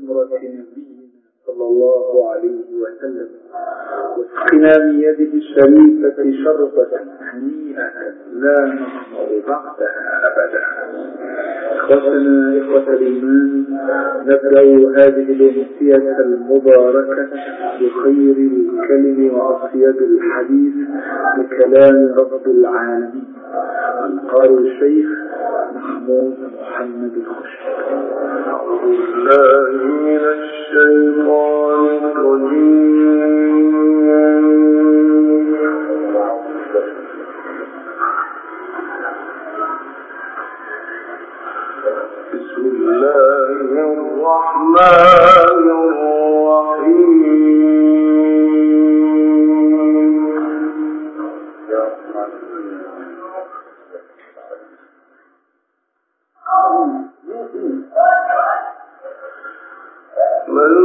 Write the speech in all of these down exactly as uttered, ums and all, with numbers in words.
سمرة نبينا صلى الله عليه وسلم، واسقنا من يده الشريفة شربة هنيئة لا نظمأ بعدها أبدا. إخوتنا إخوة الإيمان، نبدأ هذه الأمسية المباركة بخير الكلم وأطيب الحديث بكلام رب العالمين القارئ الشيخ محمود محمد الخشب. أعوذ بالله من الشيطان الرجيم. بسم الله الرحمن الرحيم. من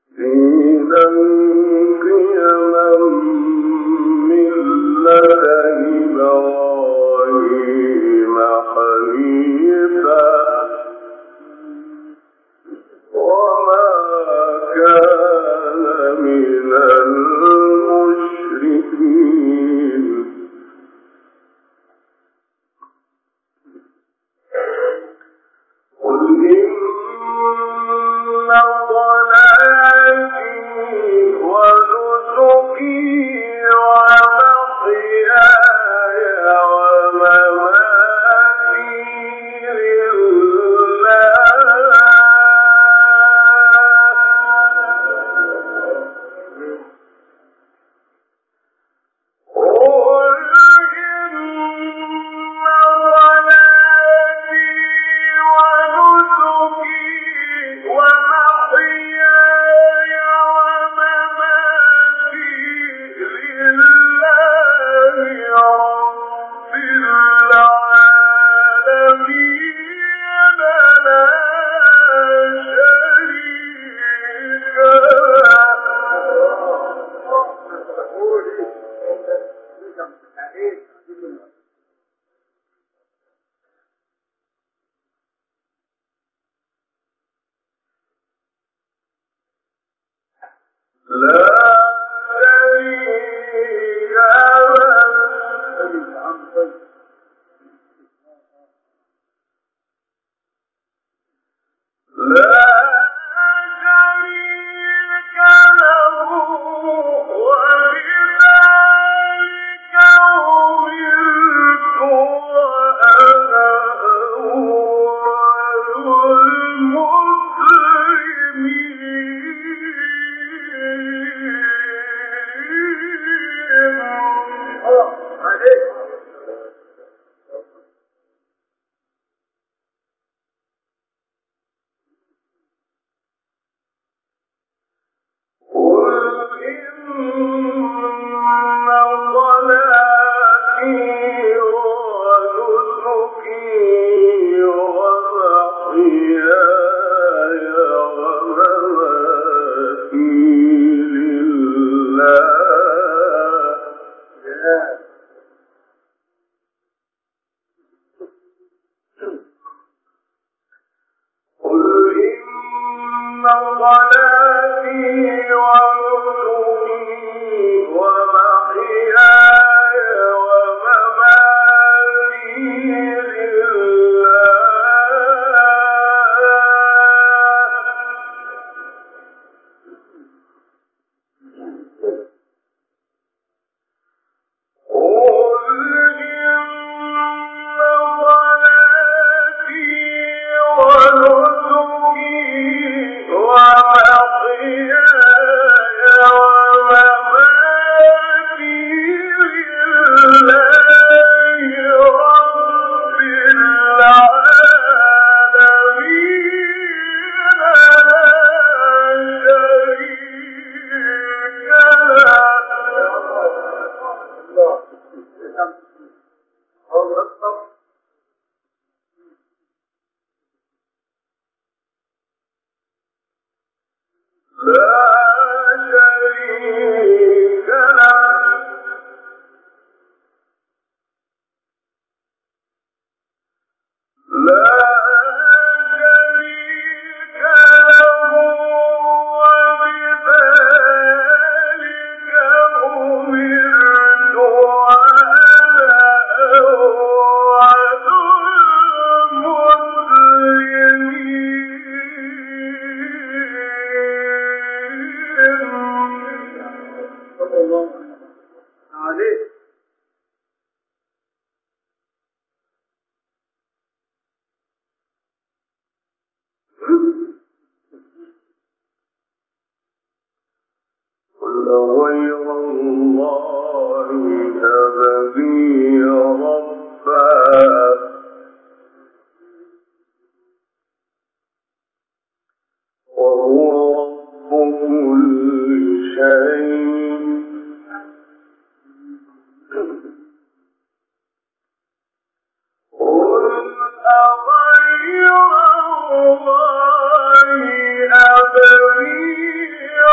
أبغي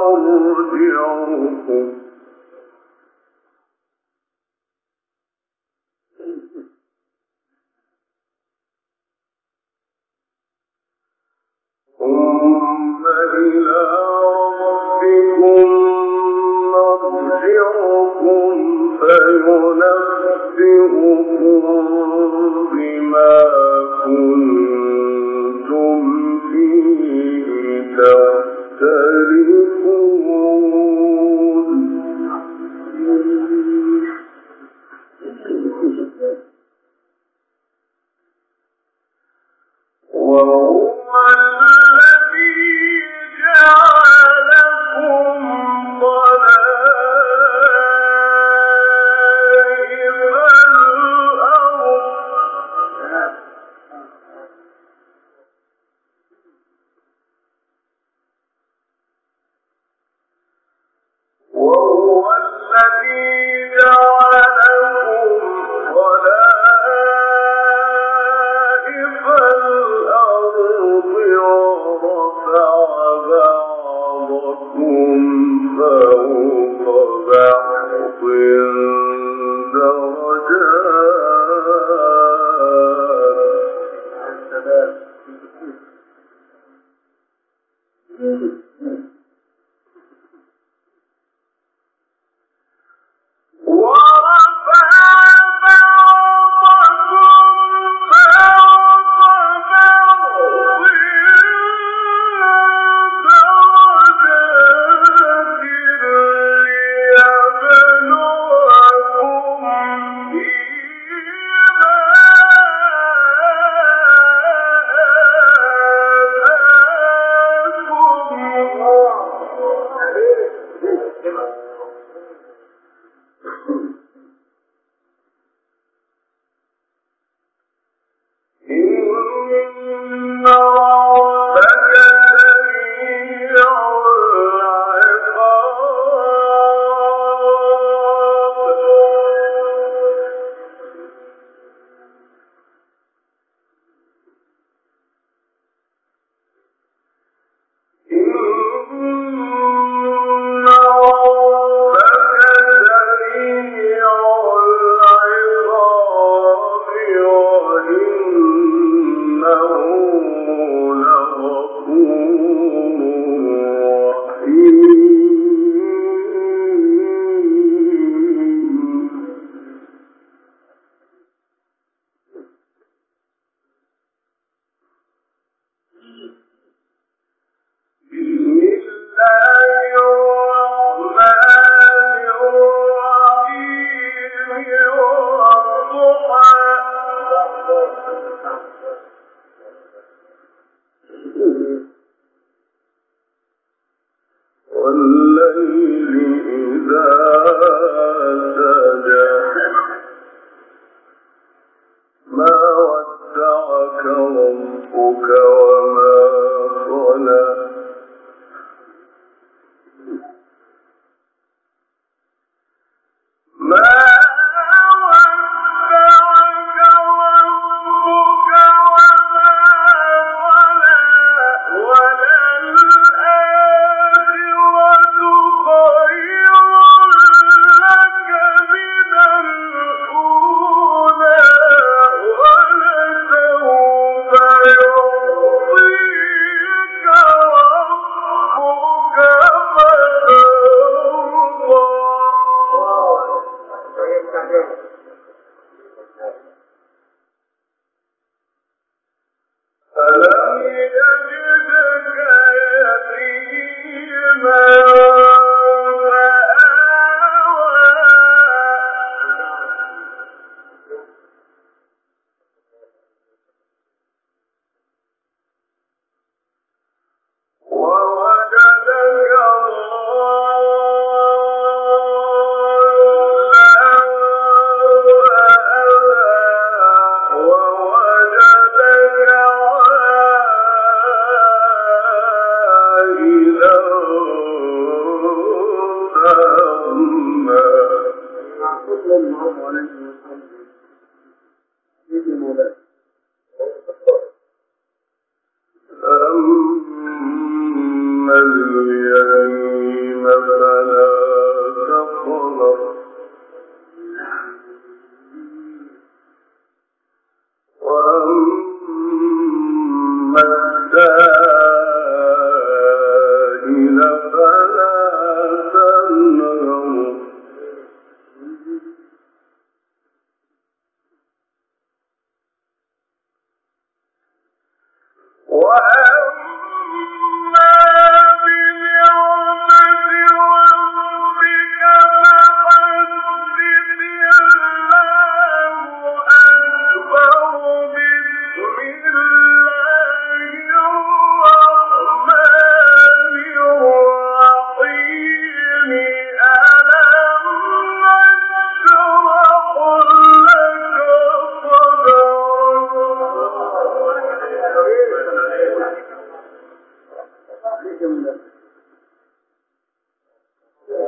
مرجعكم ثم إلى ربكم مرجعكم فينبئكم بما كنتم فيه تختلفون وهو الذي جعلكم خلائف الأرض وهو الذي جعلكم خلائف الأرض ورفع بعضكم فوق بعض درجات ورفع بعضكم فوق بعض درجات ليبلوكم فيما إن ربك سريع والليل إذا سجى ما ودعك ربك وما قلى ما ودعك ربك وما قلى وللآخرة خير لك من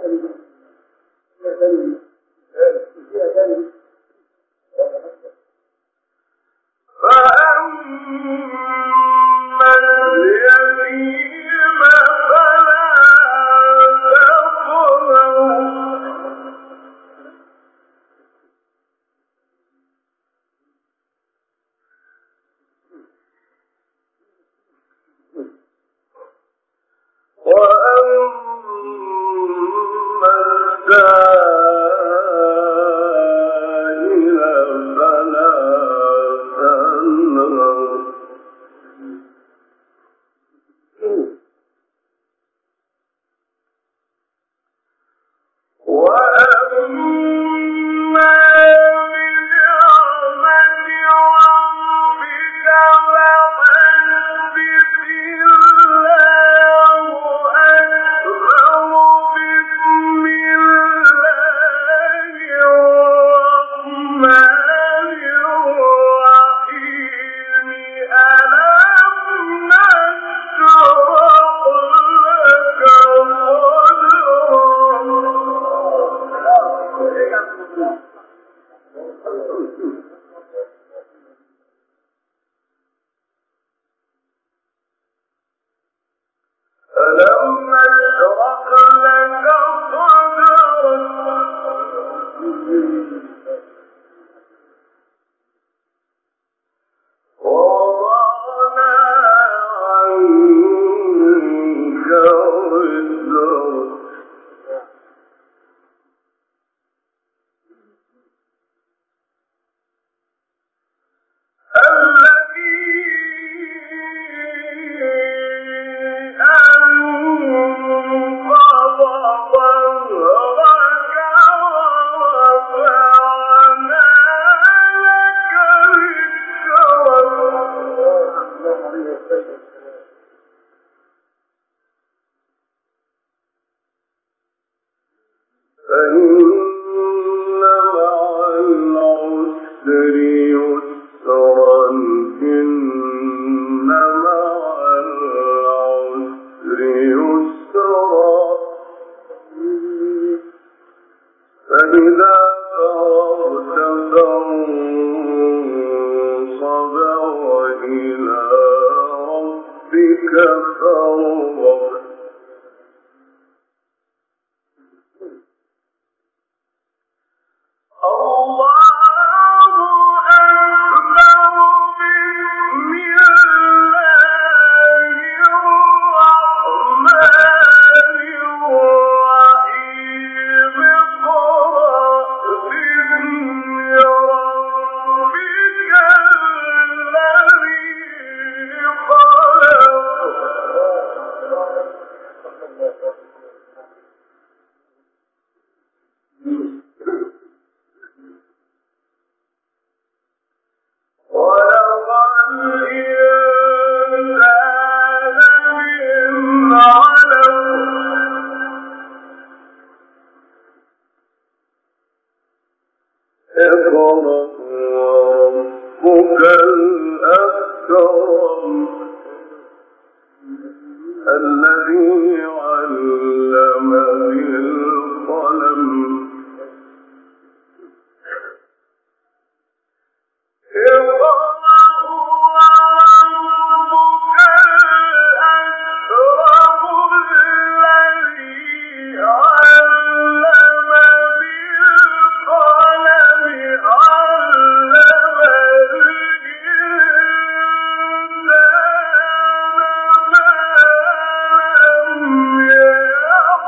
Yeah.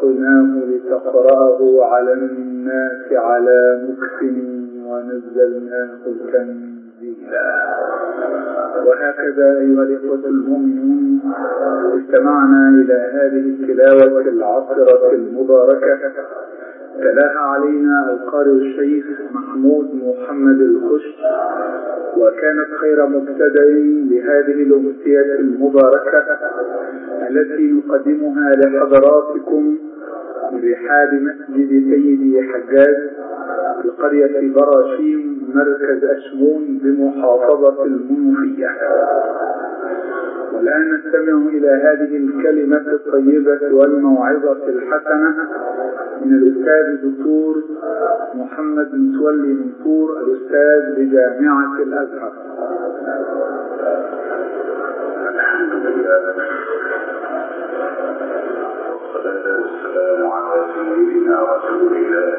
فرقناه لتقرأه على الناس على مكث ونزلناه تنزيلا. وهكذا أيها الإخوة المؤمنون استمعنا إلى هذه التلاوة العطرة المباركة تلاها علينا القارئ الشيخ محمود محمد الخش، وكانت خير مبتدأ لهذه الأمسية المباركة التي نقدمها لحضراتكم من رحاب مسجد سيدي حجاج في قرية براشيم مركز أشمون بمحافظة المنوفية. والآن نستمع إلى هذه الكلمة الطيبة والموعظة الحسنة من الأستاذ الدكتور محمد متولي منصور الأستاذ بجامعة الأزهر. الحمد لله والصلاة والسلام على سيدنا رسول الله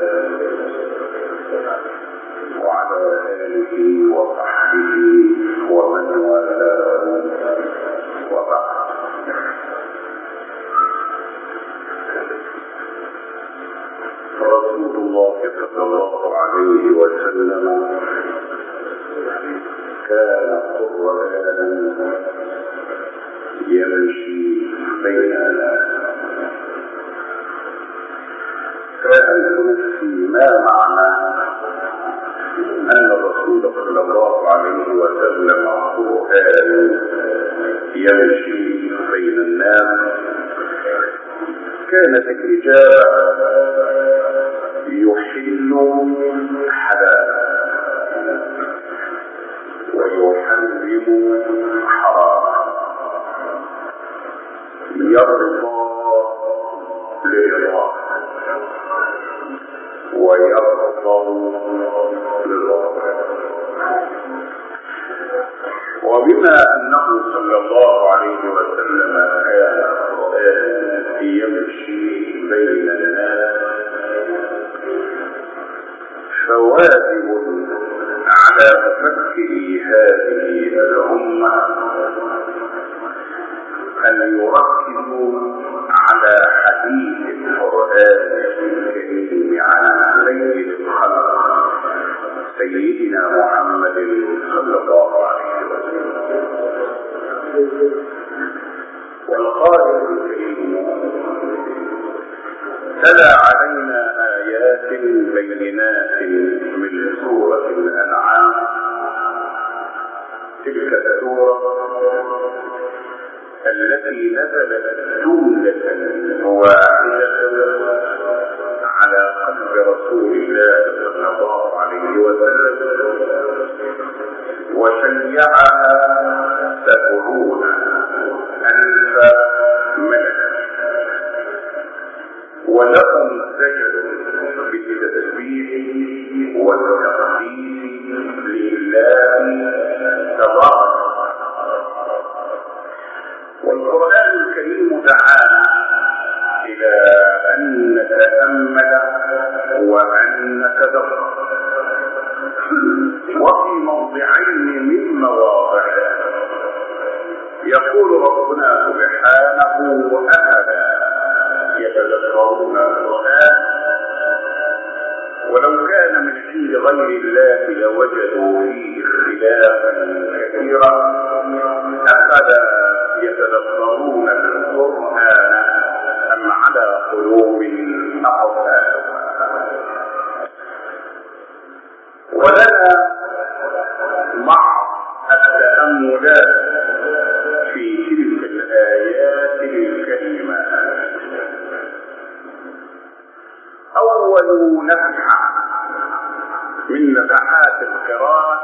وعلى آله وصحبه ومن والاه، وبعد. رسول الله صلى الله عليه وسلم كان قرآنا يمشي بيننا. سألت نفسي ما معنى أن الرسول صلى الله عليه وسلم قرآن يمشي بين الناس؟ كانت الإجابة يحل حلالا ويحرم حراما، يرضى لرضاه ويغضب لغضبه. وبما أنه صلى الله عليه وسلم كان قرآن يمشي بين الناس، فواجب على مفكري هذه الأمة أن يركزوا على حديث القرآن الكريم عن سيد الخلق سيدنا محمد صلى الله عليه وسلم. والقارئ الكريم تلا علينا آيات بينات من سورة الأنعام، تلك السورة التي نزلت جملة واحدة على قلب رسول الله صلى الله عليه وسلم، وشيعها سبعون ألف ملك، ولهم سجد بالتسبيح والتقديس لله تبارك. والقرآن الكريم دعانا إلى أن نتأمل وأن نتدبر، وفي موضعين من مواضعه يقول ربنا سبحانه: أفلا يتدبرون القرآن ولو كان من عند غير الله لوجدوا فيه اختلافا كثيرا، أفلا يتدبرون القرآن أم على قلوب أقفالها. ولنا بعض التأملات في تلك الآيات الكريمات. أول نفحة من نفحات القراءة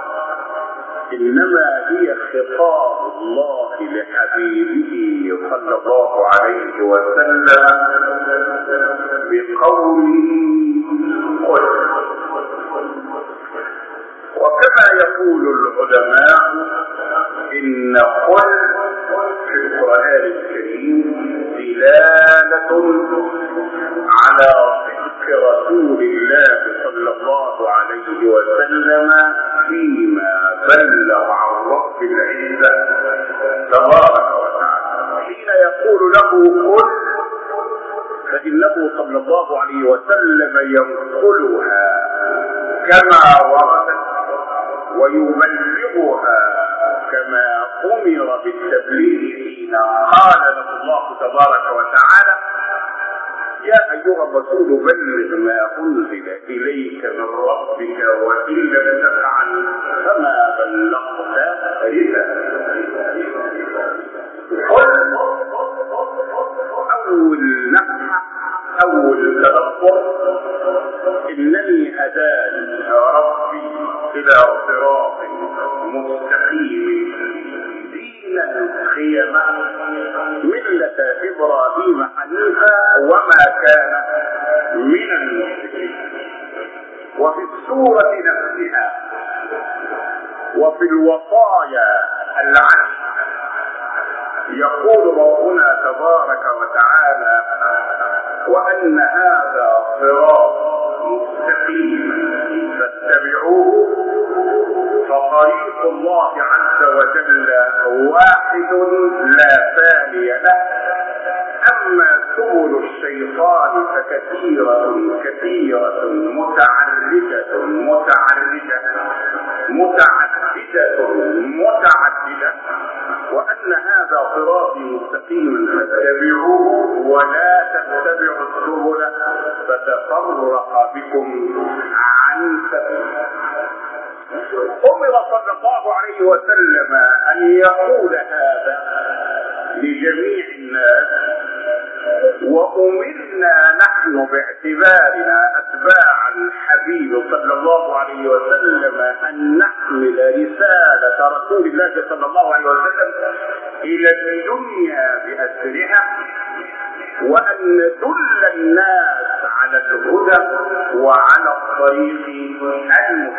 إنما هي خطاب الله لحبيبه صلى الله عليه وسلم بقوله: قل. وكما يقول العلماء إن قل في القرآن الكريم دلالة على صدق رسول الله صلى الله عليه وسلم فيما بلغ عن رب العزة تبارك وتعالى. حين يقول له قل فإنه صلى الله عليه وسلم ينقلها كما وردت ويبلغها كما أمر بالتبليغ حين قال له الله تبارك وتعالى: يا أيها الرسول بلغ ما أنزل إليك من ربك وإن لم تفعل فما بلغت رسالته. أول نفحة أول تدبر: إنني هداني ربي إلى صراط مستقيم دينا قيما ملة إبراهيم حنيفا وما كان من المشركين. وفي السورة نفسها وفي الوصايا العشر يقول ربنا تبارك وتعالى: وأن هذا صراط مستقيم فاتبعوه فطريق الله عز وجل واحد لا ثاني له، أما سبل الشيطان فكثيرة كثيرة متعرجة متعرجة متعددة متعددة وأن هذا صراطي مستقيما فاتبعوه ولا تتبعوا السبل فتفرق بكم عن سبيله. أمر صلى الله عليه وسلم أن يقول هذا لجميع الناس، وأمرنا نحن باعتبارنا أتباع الحبيب صلى الله عليه وسلم أن نحمل رسالة رسول الله صلى الله عليه وسلم إلى الدنيا بأسرها، وأن ندل الناس على الهدى وعلى الطريق المستقيم.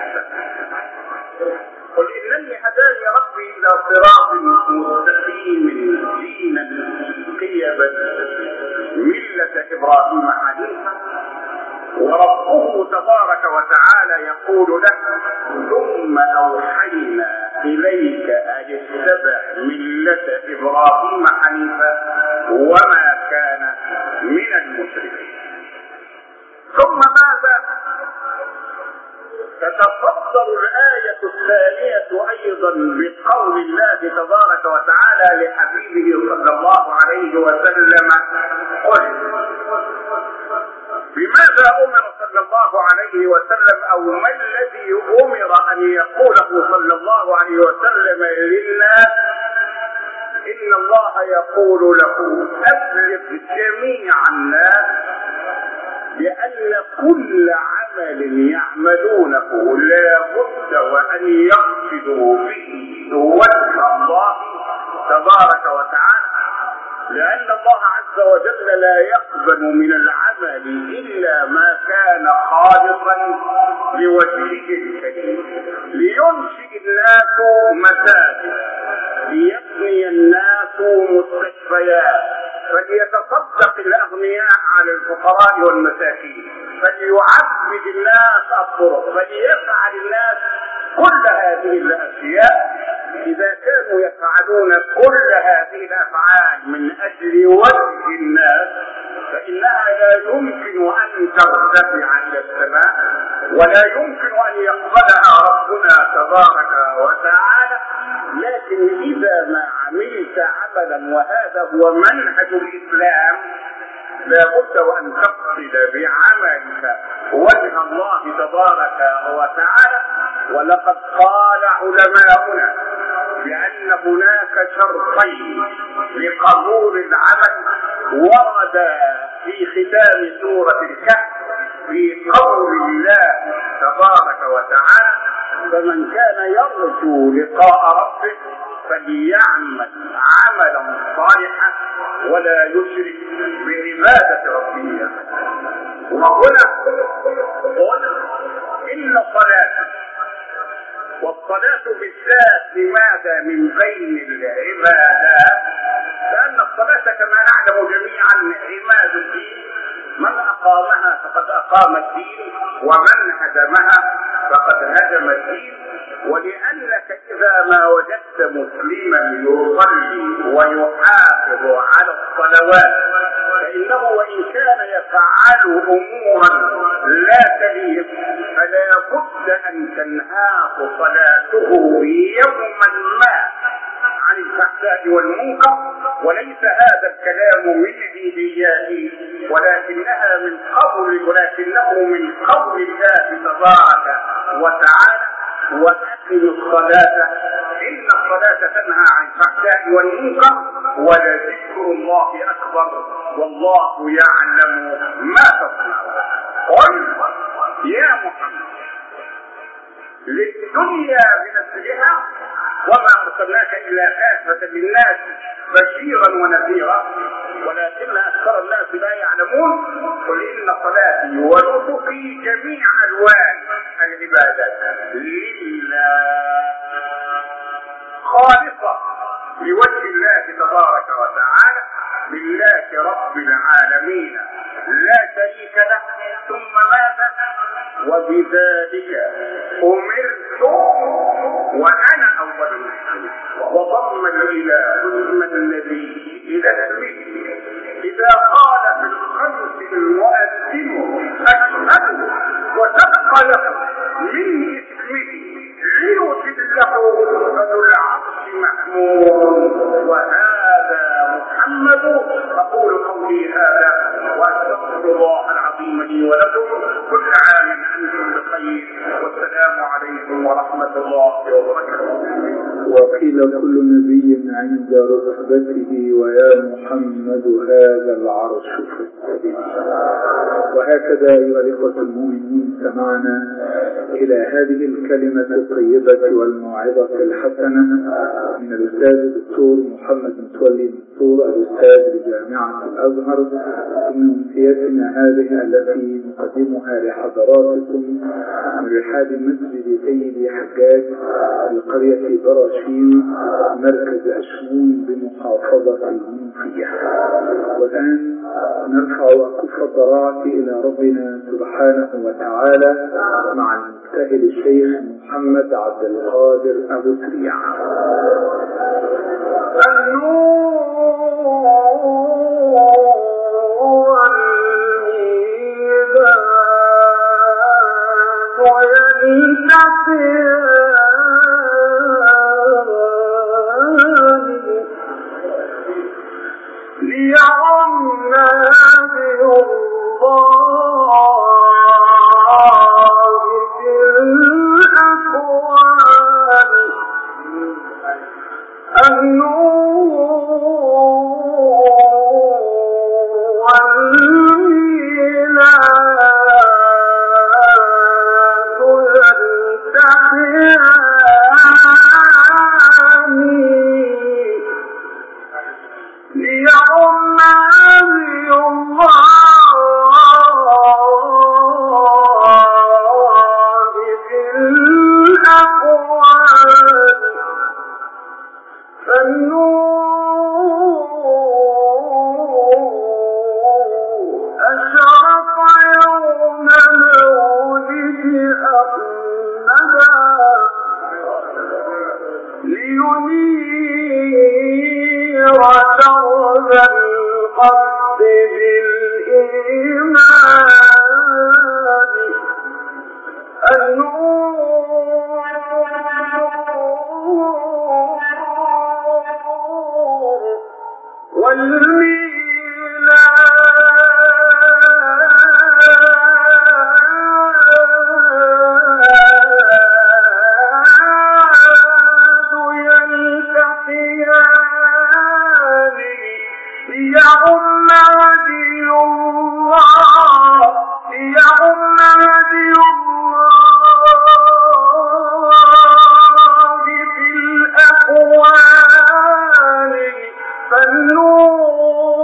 قل إنني هداني ربي إلى صراط مستقيم دينا قيما ملة إبراهيم حنيفا. وربه تبارك وتعالى يقول له: ثم أوحينا إليك أن اتبع ملة إبراهيم حنيفا وما كان من المشركين. ثم ماذا؟ تتفضل الآية الثانية أيضا بقول الله تبارك وتعالى لحبيبه صلى الله عليه وسلم: قل بماذا أمر صلى الله عليه وسلم، أو ما الذي أمر أن يقوله صلى الله عليه وسلم للناس؟ إن الله يقول له: أبلغ جميع الناس بأن كل عمل يعملونه لا بد وأن يقصدوا به وجه الله تبارك وتعالى، لأن الله عز وجل لا يقبل من العمل إلا ما كان خالصا لوجهه الكريم. لينشئ الناس مساجد، ليبني الناس مستشفيات، فليتصدق الأغنياء على الفقراء والمساكين، فليعبد الناس الطرق، فليفعل الناس كل هذه الأشياء. إذا كانوا يفعلون كل هذه الأفعال من أجل وجه الناس فإنها لا يمكن أن ترتفع إلى السماء، ولا يمكن أن يقبلها ربنا تبارك وتعالى. لكن إذا ما عملت عملا، وهذا هو منهج الإسلام، لا بد وأن تقصد بعملك وجه الله تبارك وتعالى. ولقد قال علماؤنا بأن هناك شرطين لقبول العمل ورد في ختام سورة الكهف في قول الله تبارك وتعالى: فمن كان يرجو لقاء ربه فليعمل عملا صالحا ولا يشرك بعبادة ربه. وهنا قل إن صلاة، والصلاة بالذات لماذا من بين العبادات؟ لأن الصلاة كما نعلم جميعا عماد الدين، من أقامها فقد أقام الدين، ومن هدمها فقد هدم الدين. ولأنك إذا ما وجدت مسلما يصلي ويحافظ على الصلوات فإنه وإن كان يفعل أمورا لا تليق فلا بد أن تنهاه صلاته يوما ما عن الفحشاء والمنكر. وليس هذا الكلام من عيدياته ولكنها من قول ولكنه من قول الله تبارك وتعالى وأقم الصلاة إن الصلاة تنهى عن الفحشاء والمنكر ولذكر الله أكبر والله يعلم ما تصنعون. قل يا محمد للدنيا بنفسها وما أرسلناك إلا كافة للناس بشيرا ونذيرا ولكن أكثر الناس لا يعلمون. قل إن صلاتي ونسكي جميع ألوان العبادات لله خالصة لوجه الله تبارك وتعالى لله رب العالمين لا شريك له. ثم ماذا؟ وبذلك أمرت وأنا أول المسلمين. وضم الإله اسم النبي إلى اسمه إذا قال في الخمس المؤذن أشهد وتبقى له من اسمه ليوجد له ذو العرش محمود وهذا محمد. أقول قولي هذا وأستغفر الله العظيم لي ولكم. كل عام أنتم بخير والسلام عليكم ورحمة الله وبركاته. وقيل كل نبي عند رتبته ويا محمد هذا العرش فاستبن. وهكذا أيها الإخوة المؤمنين سمعنا إلى هذه الكلمة الطيبة والموعظة الحسنة من الأستاذ الدكتور محمد متولي منصور الأستاذ بجامعة الأزهر من أمسيتنا هذه التي نقدمها لحضراتكم من رحاب مسجد سيدي حجاج بقرية براشين مركز أشمون بمحافظة المنوفية. والآن نرفع أكف الضراعة إلى ربنا سبحانه وتعالى مع المجتهد الشيخ محمد عبد القادر أبو سريع. فالنور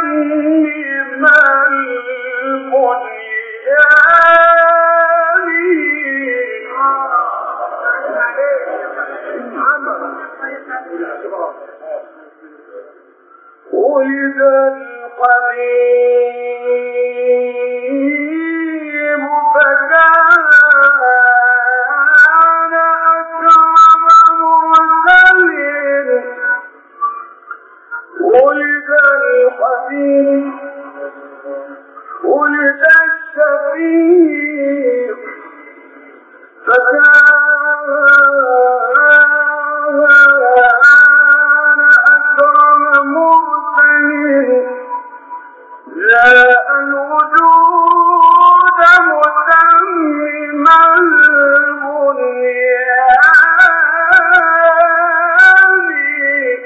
ولد الحبيب فكان أكرم مرسل ولد الحبيب ولد الشفيع فكان جاء الوجود متمم البنيان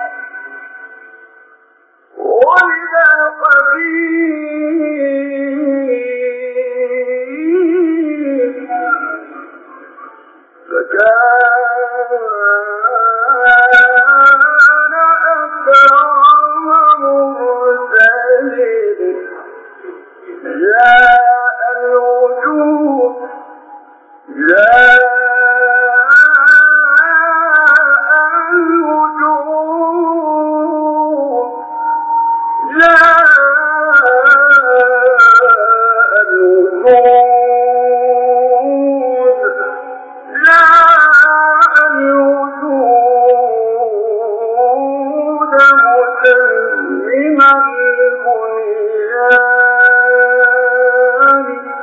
ولد الحبيب فكان أكرم مرسل جاء الوجود جاء الوجود جاء الوجود جاء الوجود متمم البنيان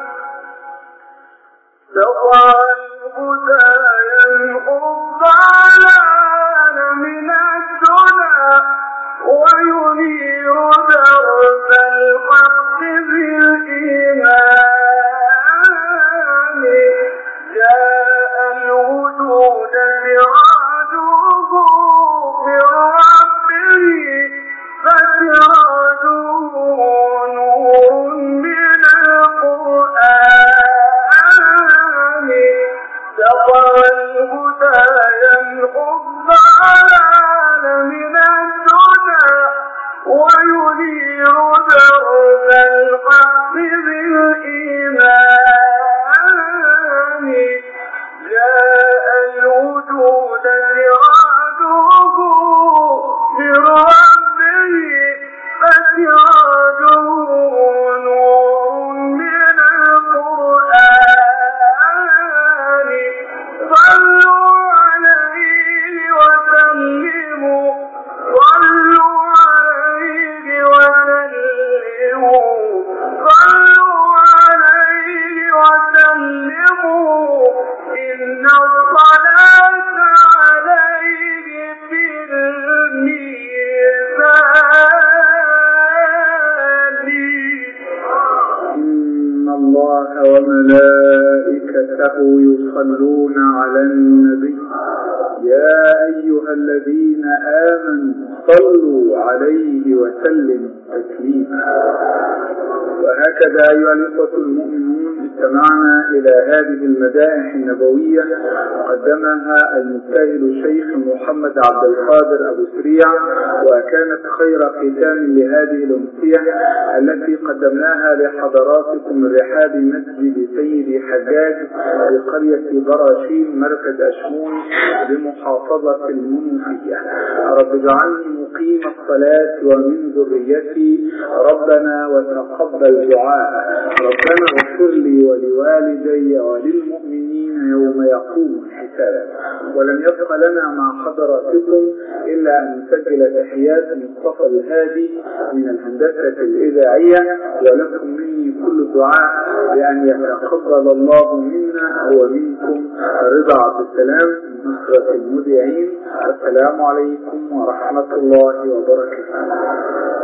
سطع الهدى ينقض على من الدنا وينير درب الحق بالإيمان جاء الوجود سراجه من ربه فسراجه نور من القرآن سطع الهدى ينقض على من الدنا وينير درب الحق بالإيمان جاء الوجود سراجه من ربه فسراجه نور من القرآن صلوا عليه وسلموا صلوا عليه وسلموا صلوا عليه وسلموا إن الصلاة عليه في الميزان إن الله وملائكته يصلون على النبي يا أيها الذين آمنوا صلوا عليه وسلموا تسليما. وهكذا أيها الإخوة المؤمنون استمعنا إلى هذه المدائح النبوية قدمها المجتهد الشيخ محمد عبد القادر أبو سريع، وكانت خير ختام لهذه الأمسية التي قدمناها لحضراتكم من رحاب مسجد سيدي حجاج بقرية براشين مركز أشمون بمحافظة المنوفية. رب اجعلني مقيم الصلاة ومن ذريتي ربنا وتقبل دعاء. ربنا اغفر لي ولوالدي وللمؤمنين يوم يقوم الحساب. ولن يبق لنا مع حضراتكم إلا أن نسجل تحيات مصطفى الهادي من الهندسة الإذاعية، ولكم مني كل دعاء بأن يتقبل الله منا ومنكم. رضا عبد السلام نصرة المذيعين. السلام عليكم ورحمة الله وبركاته.